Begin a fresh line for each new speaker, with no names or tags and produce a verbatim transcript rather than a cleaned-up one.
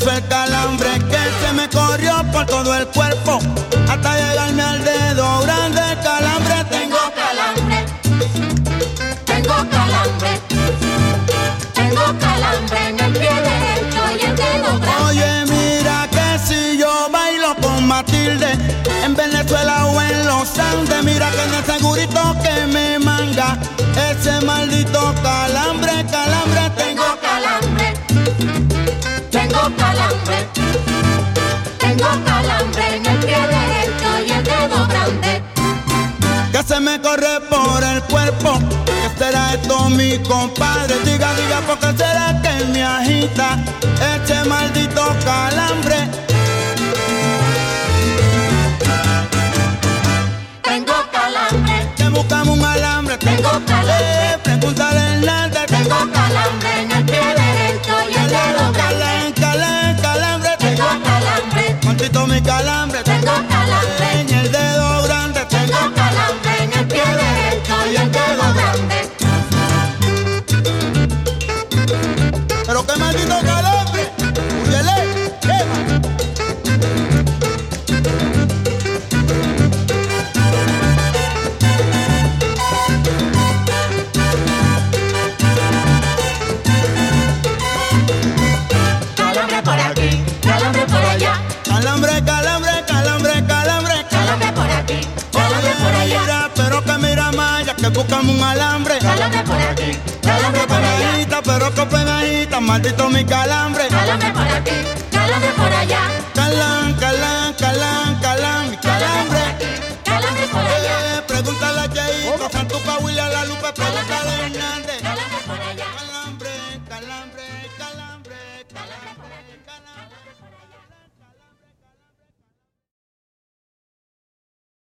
comenzó el calambre que se me corrió por todo el cuerpo hasta llegarme al dedo grande. Calambre, tengo
calambre, tengo calambre, tengo calambre en el pie derecho y el dedo grande.
Oye, mira que si yo bailo con Matilde en Venezuela o en Los Andes, mira que en el segurito que me manga ese maldito calambre, calambre,
tengo calambre, tengo calambre, tengo calambre en el pie derecho y el dedo grande.
Que se me corre por el cuerpo, ¿qué será esto mi compadre? Diga, diga, ¿por qué será que me agita este maldito calambre?
Tengo calambre,
que buscamos un alambre.
Tengo calambre,
eh, pregúntale a Hernández.
Tengo calambre en el pie derecho y el dedo grande.
Calambre, calambre,
tengo calambre,
maldito mi calambre.
Tengo calambre
en el dedo grande.
Tengo calambre en el pie derecho y el dedo grande.
Pero qué maldito calambre. Úyele, quema.
Calambre por aquí, calambre por allá.
Calambre, calambre, calambre, calambre.
Calambre por aquí, calambre por allá.
Mira, pero que mira más, ya que buscamos un alambre.
Calambre por aquí, calambre por allá.
Pero que pegadita, maldito mi calambre.
Calambre por aquí, calambre por allá.